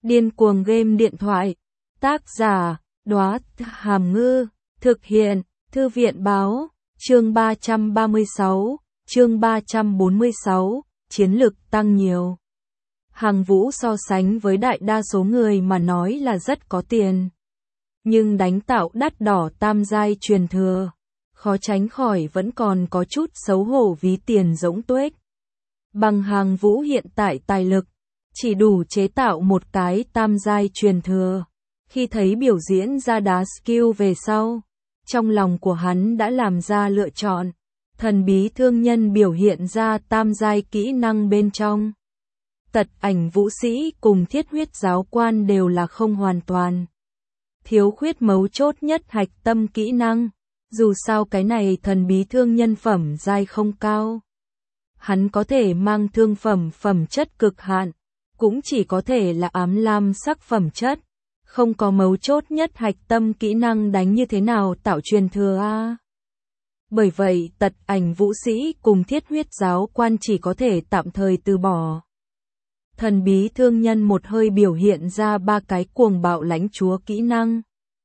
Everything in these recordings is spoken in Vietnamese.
Điên cuồng game điện thoại. Tác giả, Đóa Hàm Ngư. Thực hiện, Thư viện báo. Chương 336, chương 346, chiến lực tăng nhiều. Hằng Vũ so sánh với đại đa số người mà nói là rất có tiền. Nhưng đánh tạo đắt đỏ tam giai truyền thừa, khó tránh khỏi vẫn còn có chút xấu hổ ví tiền rỗng tuếch. Bằng Hằng Vũ hiện tại tài lực, chỉ đủ chế tạo một cái tam giai truyền thừa. Khi thấy biểu diễn ra đá skill về sau, trong lòng của hắn đã làm ra lựa chọn. Thần bí thương nhân biểu hiện ra tam giai kỹ năng bên trong. Tật ảnh vũ sĩ cùng thiết huyết giáo quan đều là không hoàn toàn. Thiếu khuyết mấu chốt nhất hạch tâm kỹ năng. Dù sao cái này thần bí thương nhân phẩm giai không cao. Hắn có thể mang thương phẩm chất cực hạn, cũng chỉ có thể là ám lam sắc phẩm chất. Không có mấu chốt nhất hạch tâm kỹ năng đánh như thế nào tạo truyền thừa a. Bởi vậy tật ảnh vũ sĩ cùng thiết huyết giáo quan chỉ có thể tạm thời từ bỏ. Thần bí thương nhân một hơi biểu hiện ra ba cái cuồng bạo lãnh chúa kỹ năng.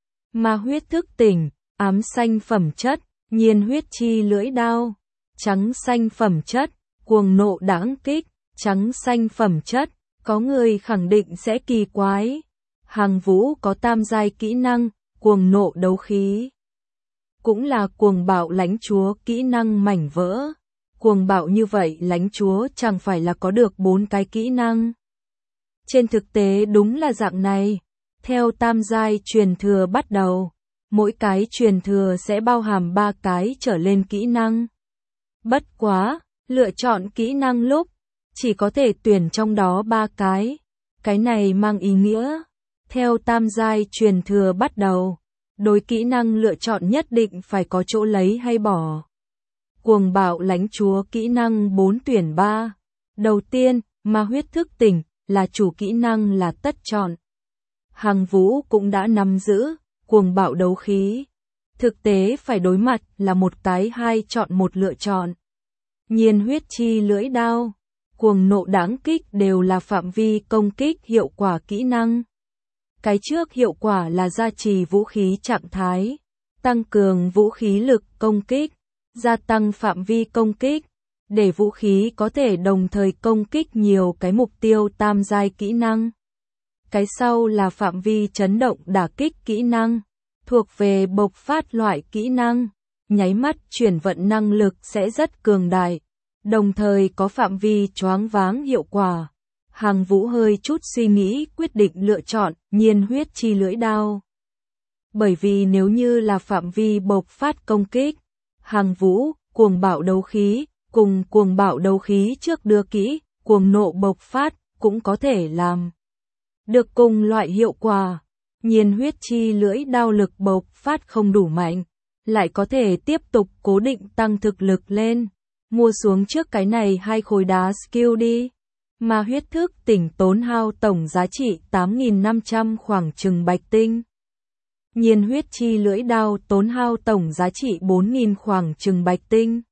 Ma huyết thức tỉnh, ám xanh phẩm chất, nhiên huyết chi lưỡi đao, trắng xanh phẩm chất, cuồng nộ đãng kích, trắng xanh phẩm chất. Có người khẳng định sẽ kỳ quái. Hằng Vũ có tam giai kỹ năng, cuồng nộ đấu khí. Cũng là cuồng bạo lãnh chúa kỹ năng mảnh vỡ. Cuồng bạo như vậy lãnh chúa chẳng phải là có được 4 cái kỹ năng. Trên thực tế đúng là dạng này. Theo tam giai truyền thừa bắt đầu, mỗi cái truyền thừa sẽ bao hàm 3 cái trở lên kỹ năng. Bất quá, lựa chọn kỹ năng lúc, chỉ có thể tuyển trong đó 3 cái. Cái này mang ý nghĩa, theo tam giai truyền thừa bắt đầu, đối kỹ năng lựa chọn nhất định phải có chỗ lấy hay bỏ. Cuồng bạo lãnh chúa kỹ năng 4 tuyển 3. Đầu tiên, ma huyết thức tỉnh, là chủ kỹ năng là tất chọn. Hằng Vũ cũng đã nắm giữ, cuồng bạo đấu khí. Thực tế phải đối mặt là một cái 2 chọn 1 lựa chọn. Nhiên huyết chi lưỡi đao, cuồng nộ đãng kích đều là phạm vi công kích hiệu quả kỹ năng. Cái trước hiệu quả là gia trì vũ khí trạng thái, tăng cường vũ khí lực công kích, gia tăng phạm vi công kích, để vũ khí có thể đồng thời công kích nhiều cái mục tiêu tam giai kỹ năng. Cái sau là phạm vi chấn động đả kích kỹ năng, thuộc về bộc phát loại kỹ năng, nháy mắt chuyển vận năng lực sẽ rất cường đại, đồng thời có phạm vi choáng váng hiệu quả. Hằng Vũ hơi chút suy nghĩ quyết định lựa chọn nhiên huyết chi lưỡi đao. Bởi vì nếu như là phạm vi bộc phát công kích, Hằng Vũ, cuồng bạo đấu khí, cùng cuồng bạo đấu khí trước đưa kỹ, cuồng nộ bộc phát, cũng có thể làm được cùng loại hiệu quả. Nhiên huyết chi lưỡi đao lực bộc phát không đủ mạnh, lại có thể tiếp tục cố định tăng thực lực lên. Mua xuống trước cái này 2 khối đá skill đi. Ma huyết thức tỉnh tốn hao tổng giá trị 8.500 khoảng chừng bạch tinh. Nhiên huyết chi lưỡi đao tốn hao tổng giá trị 4.000 khoảng chừng bạch tinh.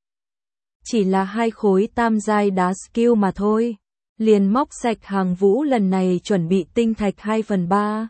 Chỉ là 2 khối tam giai đá skill mà thôi. Liền móc sạch Hằng Vũ lần này chuẩn bị tinh thạch 2/3.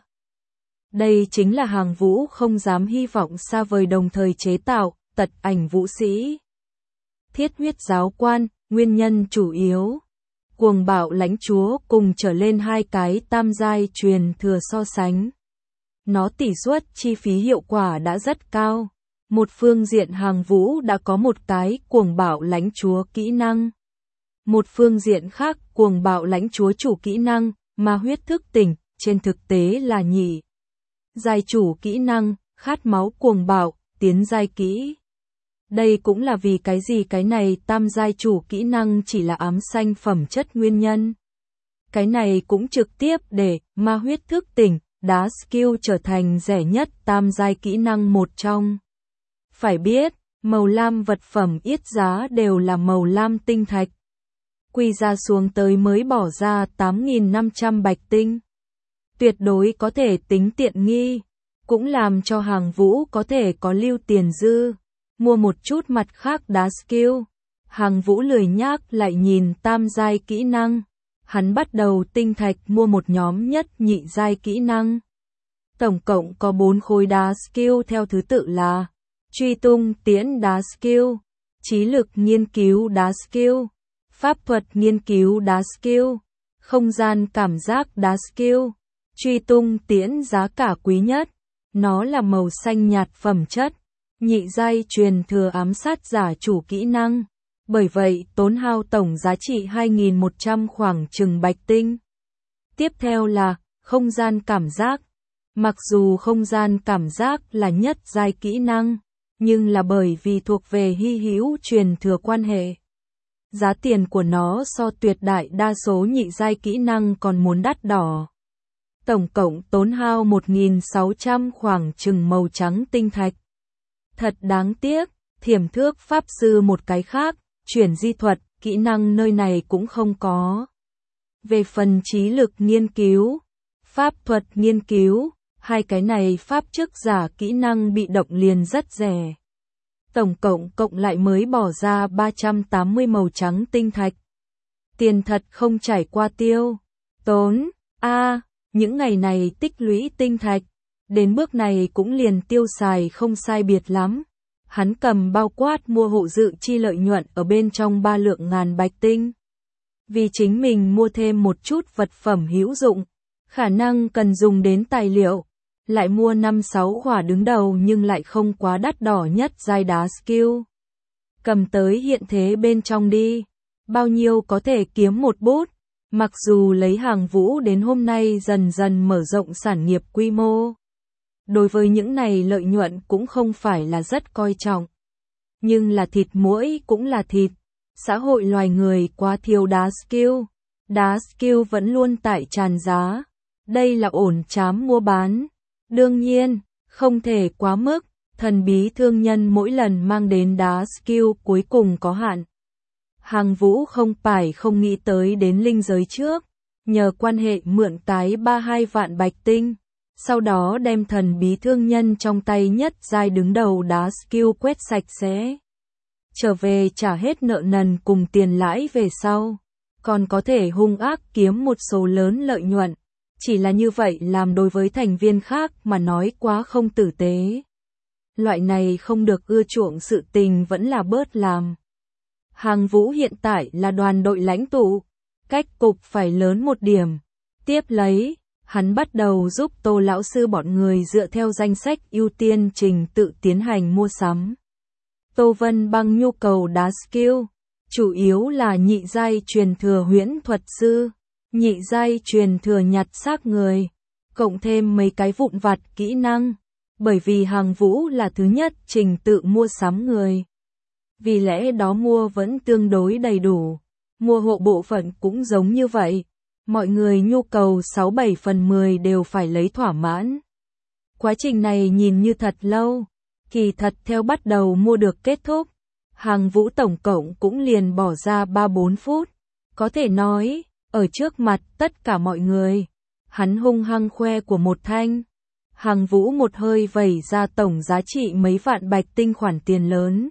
Đây chính là Hằng Vũ không dám hy vọng xa vời đồng thời chế tạo, tật ảnh vũ sĩ. Thiết huyết giáo quan, nguyên nhân chủ yếu. Cuồng bạo lãnh chúa cùng trở lên 2 cái tam giai truyền thừa so sánh. Nó tỷ suất chi phí hiệu quả đã rất cao. Một phương diện Hằng Vũ đã có một cái cuồng bạo lãnh chúa kỹ năng. Một phương diện khác cuồng bạo lãnh chúa chủ kỹ năng, ma huyết thức tỉnh, trên thực tế là nhị giai chủ kỹ năng, khát máu cuồng bạo, tiến giai kỹ. Đây cũng là vì cái gì cái này tam giai chủ kỹ năng chỉ là ám xanh phẩm chất nguyên nhân. Cái này cũng trực tiếp để ma huyết thức tỉnh, đá skill trở thành rẻ nhất tam giai kỹ năng một trong. Phải biết, màu lam vật phẩm yết giá đều là màu lam tinh thạch. Quy ra xuống tới mới bỏ ra 8.500 bạch tinh. Tuyệt đối có thể tính tiện nghi, cũng làm cho Hằng Vũ có thể có lưu tiền dư. Mua một chút mặt khác đá skill. Hằng Vũ lười nhác lại nhìn tam giai kỹ năng. Hắn bắt đầu tinh thạch mua một nhóm nhất nhị giai kỹ năng. Tổng cộng có 4 khối đá skill theo thứ tự là truy tung tiễn đá skill, trí lực nghiên cứu đá skill, pháp thuật nghiên cứu đá skill, không gian cảm giác đá skill. Truy tung tiễn giá cả quý nhất, nó là màu xanh nhạt phẩm chất, nhị giai truyền thừa ám sát giả chủ kỹ năng, bởi vậy tốn hao tổng giá trị 2.100 khoảng chừng bạch tinh. Tiếp theo là không gian cảm giác. Mặc dù không gian cảm giác là nhất giai kỹ năng, nhưng là bởi vì thuộc về hy hữu truyền thừa quan hệ. Giá tiền của nó so tuyệt đại đa số nhị giai kỹ năng còn muốn đắt đỏ. Tổng cộng tốn hao 1.600 khoảng chừng màu trắng tinh thạch. Thật đáng tiếc, thiểm thước pháp sư một cái khác, chuyển di thuật, kỹ năng nơi này cũng không có. Về phần trí lực nghiên cứu, pháp thuật nghiên cứu, hai cái này pháp chức giả kỹ năng bị động liền rất rẻ. Tổng cộng lại mới bỏ ra 380 màu trắng tinh thạch. Tiền thật không trải qua tiêu. Tốn, những ngày này tích lũy tinh thạch, đến bước này cũng liền tiêu xài không sai biệt lắm. Hắn cầm bao quát mua hộ dự chi lợi nhuận ở bên trong 3 lượng ngàn bạch tinh. Vì chính mình mua thêm một chút vật phẩm hữu dụng, khả năng cần dùng đến tài liệu, lại mua 5-6 khỏa đứng đầu nhưng lại không quá đắt đỏ nhất giai đá skill. Cầm tới hiện thế bên trong đi, bao nhiêu có thể kiếm một bút, mặc dù lấy Hàng Vũ đến hôm nay dần dần mở rộng sản nghiệp quy mô. Đối với những này lợi nhuận cũng không phải là rất coi trọng. Nhưng là thịt muỗi cũng là thịt, xã hội loài người quá thiếu đá skill vẫn luôn tại tràn giá. Đây là ổn trám mua bán. Đương nhiên, không thể quá mức, thần bí thương nhân mỗi lần mang đến đá skill cuối cùng có hạn. Hàng Vũ không phải không nghĩ tới đến linh giới trước, nhờ quan hệ mượn tái 32 vạn bạch tinh, sau đó đem thần bí thương nhân trong tay nhất giai đứng đầu đá skill quét sạch sẽ. Trở về trả hết nợ nần cùng tiền lãi về sau, còn có thể hung ác kiếm một số lớn lợi nhuận. Chỉ là như vậy làm đối với thành viên khác mà nói quá không tử tế. Loại này không được ưa chuộng sự tình vẫn là bớt làm. Hàng Vũ hiện tại là đoàn đội lãnh tụ, cách cục phải lớn một điểm. Tiếp lấy, hắn bắt đầu giúp Tô lão sư bọn người dựa theo danh sách ưu tiên trình tự tiến hành mua sắm. Tô Vân Băng nhu cầu đá skill, chủ yếu là nhị giai truyền thừa huyễn thuật sư, nhị giai truyền thừa nhặt xác người, cộng thêm mấy cái vụn vặt kỹ năng, bởi vì Hàng Vũ là thứ nhất trình tự mua sắm người. Vì lẽ đó mua vẫn tương đối đầy đủ, mua hộ bộ phận cũng giống như vậy, mọi người nhu cầu 6-7 phần 10 đều phải lấy thỏa mãn. Quá trình này nhìn như thật lâu, kỳ thật theo bắt đầu mua được kết thúc, Hàng Vũ tổng cộng cũng liền bỏ ra 3-4 phút, có thể nói, ở trước mặt tất cả mọi người, hắn hung hăng khoe của một thanh. Hàng Vũ một hơi vẩy ra tổng giá trị mấy vạn bạch tinh khoản tiền lớn.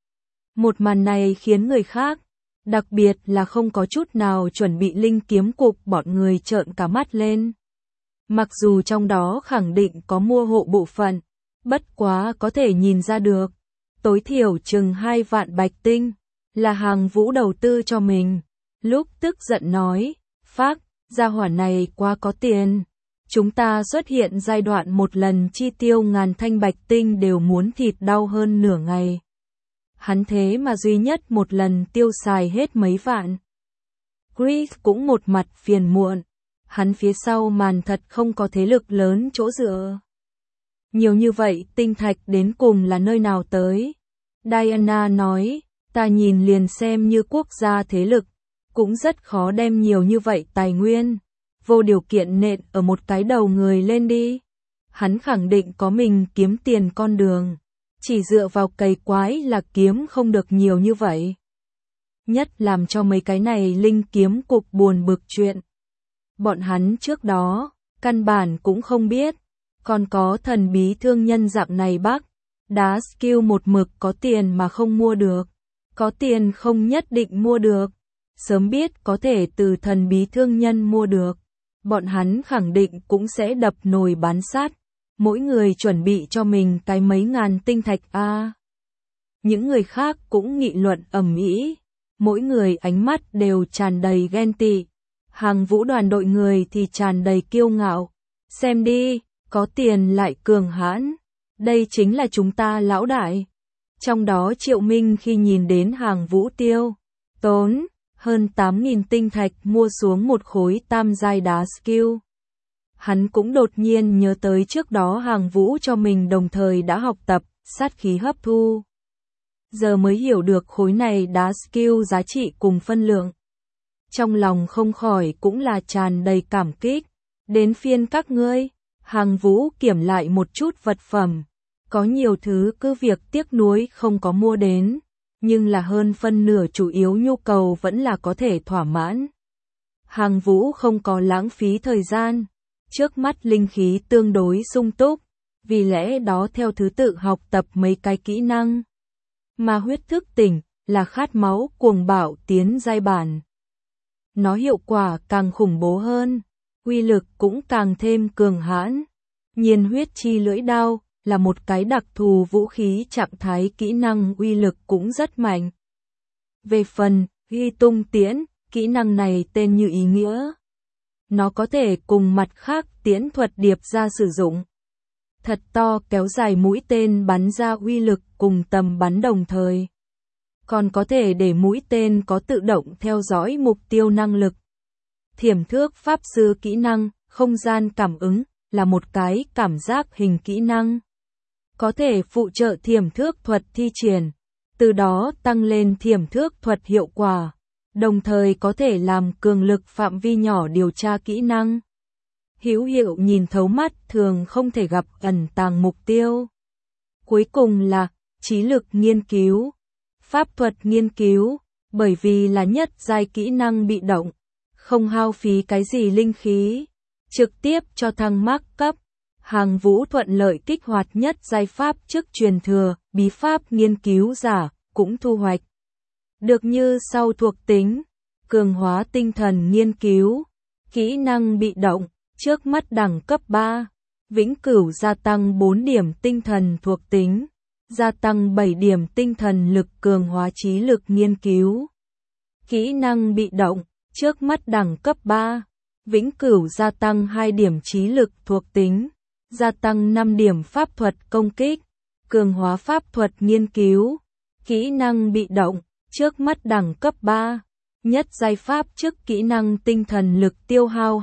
Một màn này khiến người khác, đặc biệt là không có chút nào chuẩn bị linh kiếm cục bọn người trợn cả mắt lên. Mặc dù trong đó khẳng định có mua hộ bộ phận, bất quá có thể nhìn ra được, tối thiểu chừng 2 vạn bạch tinh, là Hàng Vũ đầu tư cho mình. Lúc tức giận nói, phác, gia hỏa này quá có tiền. Chúng ta xuất hiện giai đoạn một lần chi tiêu ngàn thanh bạch tinh đều muốn thịt đau hơn nửa ngày. Hắn thế mà duy nhất một lần tiêu xài hết mấy vạn. Chris cũng một mặt phiền muộn. Hắn phía sau màn thật không có thế lực lớn chỗ dựa. Nhiều như vậy tinh thạch đến cùng là nơi nào tới? Diana nói, ta nhìn liền xem như quốc gia thế lực, cũng rất khó đem nhiều như vậy tài nguyên, vô điều kiện nện ở một cái đầu người lên đi. Hắn khẳng định có mình kiếm tiền con đường, chỉ dựa vào cày quái là kiếm không được nhiều như vậy. Nhất làm cho mấy cái này linh kiếm cục buồn bực chuyện. Bọn hắn trước đó, căn bản cũng không biết, còn có thần bí thương nhân dạng này bác, đá skill một mực có tiền mà không mua được, có tiền không nhất định mua được. sớm biết có thể từ thần bí thương nhân mua được, bọn hắn khẳng định cũng sẽ đập nồi bán sắt, mỗi người chuẩn bị cho mình cái mấy ngàn tinh thạch a. Những người khác cũng nghị luận ầm ĩ, mỗi người ánh mắt đều tràn đầy ghen tị. Hàng Vũ đoàn đội người thì tràn đầy kiêu ngạo. Xem đi, có tiền lại cường hãn. Đây chính là chúng ta lão đại. Trong đó Triệu Minh khi nhìn đến Hàng Vũ tiêu tốn hơn 8.000 tinh thạch mua xuống một khối tam giai đá skill. Hắn cũng đột nhiên nhớ tới trước đó Hàng Vũ cho mình đồng thời đã học tập sát khí hấp thu. Giờ mới hiểu được khối này đá skill giá trị cùng phân lượng. Trong lòng không khỏi cũng là tràn đầy cảm kích. Đến phiên các ngươi, Hàng Vũ kiểm lại một chút vật phẩm. Có nhiều thứ cứ việc tiếc nuối không có mua đến, nhưng là hơn phân nửa chủ yếu nhu cầu vẫn là có thể thỏa mãn. Hàng Vũ không có lãng phí thời gian, trước mắt linh khí tương đối sung túc, vì lẽ đó theo thứ tự học tập mấy cái kỹ năng. Mà huyết thức tỉnh là khát máu cuồng bạo tiến giai bản. Nó hiệu quả càng khủng bố hơn, uy lực cũng càng thêm cường hãn. Nhiên huyết chi lưỡi đao là một cái đặc thù vũ khí trạng thái kỹ năng uy lực cũng rất mạnh. Về phần Ghi Tung Tiễn, kỹ năng này tên như ý nghĩa. Nó có thể cùng mặt khác tiễn thuật điệp ra sử dụng. Thật to kéo dài mũi tên bắn ra uy lực cùng tầm bắn đồng thời. Còn có thể để mũi tên có tự động theo dõi mục tiêu năng lực. Thiểm thước pháp sư kỹ năng, không gian cảm ứng, là một cái cảm giác hình kỹ năng. Có thể phụ trợ thiểm thước thuật thi triển, từ đó tăng lên thiểm thước thuật hiệu quả, đồng thời có thể làm cường lực phạm vi nhỏ điều tra kỹ năng. Hữu hiệu nhìn thấu mắt thường không thể gặp ẩn tàng mục tiêu. Cuối cùng là trí lực nghiên cứu, pháp thuật nghiên cứu, bởi vì là nhất giai kỹ năng bị động, không hao phí cái gì linh khí, trực tiếp cho thăng mác cấp. Hàng Vũ thuận lợi kích hoạt nhất giai pháp chức truyền thừa, bí pháp nghiên cứu giả, cũng thu hoạch được như sau thuộc tính: cường hóa tinh thần nghiên cứu, kỹ năng bị động, trước mắt đẳng cấp 3, vĩnh cửu gia tăng 4 điểm tinh thần thuộc tính, gia tăng 7 điểm tinh thần lực cường hóa trí lực nghiên cứu. Kỹ năng bị động, trước mắt đẳng cấp 3, vĩnh cửu gia tăng 2 điểm trí lực thuộc tính, gia tăng 5 điểm pháp thuật công kích, cường hóa pháp thuật nghiên cứu. Kỹ năng bị động, trước mắt đẳng cấp 3, nhất giai pháp chức kỹ năng tinh thần lực tiêu hao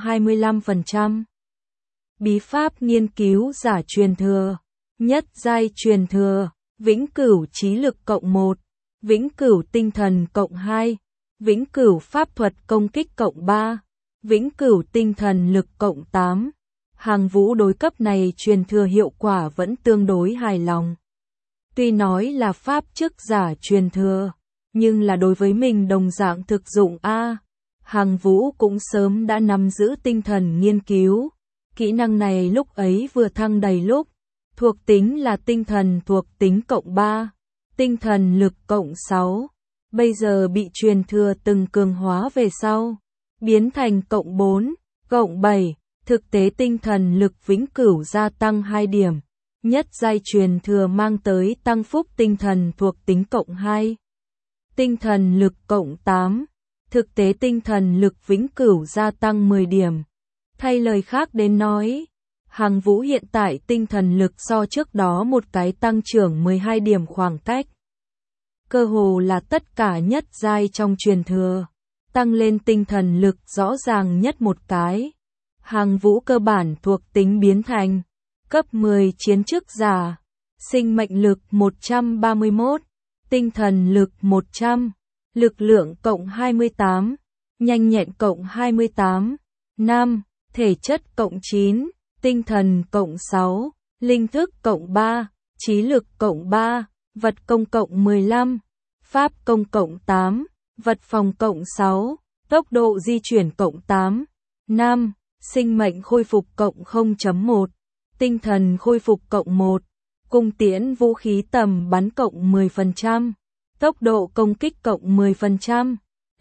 25%. Bí pháp nghiên cứu giả truyền thừa, nhất giai truyền thừa, vĩnh cửu trí lực cộng 1, vĩnh cửu tinh thần cộng 2, vĩnh cửu pháp thuật công kích cộng 3, vĩnh cửu tinh thần lực cộng 8. Hàng Vũ đối cấp này truyền thừa hiệu quả vẫn tương đối hài lòng. Tuy nói là pháp chức giả truyền thừa, nhưng là đối với mình đồng dạng thực dụng a. Hàng Vũ cũng sớm đã nắm giữ tinh thần nghiên cứu. Kỹ năng này lúc ấy vừa thăng đầy lúc, thuộc tính là tinh thần thuộc tính cộng 3, tinh thần lực cộng 6. Bây giờ bị truyền thừa từng cường hóa về sau, biến thành cộng 4, cộng 7, thực tế tinh thần lực vĩnh cửu gia tăng 2 điểm. Nhất giai truyền thừa mang tới tăng phúc tinh thần thuộc tính cộng 2. Tinh thần lực cộng 8. Thực tế tinh thần lực vĩnh cửu gia tăng 10 điểm. Thay lời khác đến nói, Hàng Vũ hiện tại tinh thần lực so trước đó một cái tăng trưởng 12 điểm khoảng cách. Cơ hồ là tất cả nhất giai trong truyền thừa, tăng lên tinh thần lực rõ ràng nhất một cái. Hàng Vũ cơ bản thuộc tính biến thành cấp 10 chiến chức giả, sinh mệnh lực 131, tinh thần lực 100, lực lượng cộng 28, nhanh nhẹn cộng 28, 5, thể chất cộng 9, tinh thần cộng 6, linh thức cộng 3, trí lực cộng 3, vật công cộng 15, pháp công cộng 8, vật phòng cộng 6, tốc độ di chuyển cộng 8, 5, sinh mệnh khôi phục cộng 0.1, tinh thần khôi phục cộng 1, cung tiễn vũ khí tầm bắn cộng 10%, tốc độ công kích cộng 10%,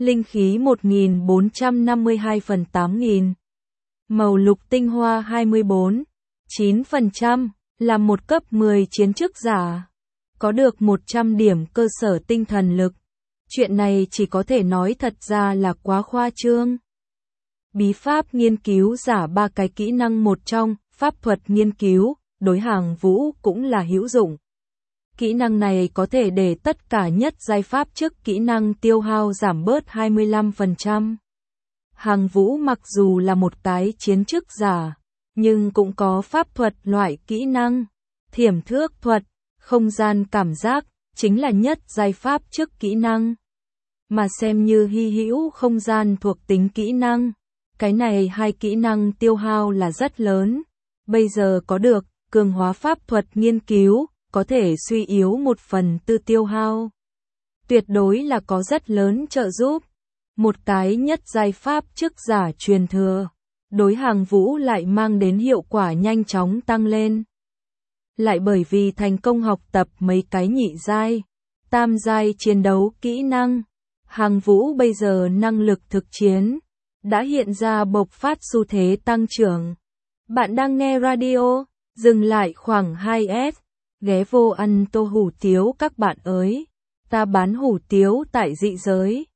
Linh khí 1452 phần 8000. Màu lục tinh hoa 24, 9%, là một cấp 10 chiến chức giả. Có được 100 điểm cơ sở tinh thần lực. Chuyện này chỉ có thể nói thật ra là quá khoa trương. Bí pháp nghiên cứu giả 3 cái kỹ năng một trong, pháp thuật nghiên cứu, đối Hàng Vũ cũng là hữu dụng. Kỹ năng này có thể để tất cả nhất giai pháp trước kỹ năng tiêu hao giảm bớt 25%. Hàng Vũ mặc dù là một cái chiến chức giả, nhưng cũng có pháp thuật loại kỹ năng, thiểm thước thuật, không gian cảm giác, chính là nhất giai pháp trước kỹ năng. Mà xem như hy hữu không gian thuộc tính kỹ năng. Cái này hai kỹ năng tiêu hao là rất lớn. Bây giờ có được, cường hóa pháp thuật nghiên cứu, có thể suy yếu 1/4 tiêu hao. Tuyệt đối là có rất lớn trợ giúp. Một cái nhất giai pháp chức giả truyền thừa, đối Hàng Vũ lại mang đến hiệu quả nhanh chóng tăng lên. Lại bởi vì thành công học tập mấy cái nhị giai, tam giai chiến đấu kỹ năng, Hàng Vũ bây giờ năng lực thực chiến đã hiện ra bộc phát xu thế tăng trưởng. Bạn đang nghe radio, dừng lại khoảng 2S, ghé vô ăn tô hủ tiếu các bạn ơi. Ta bán hủ tiếu tại dị giới.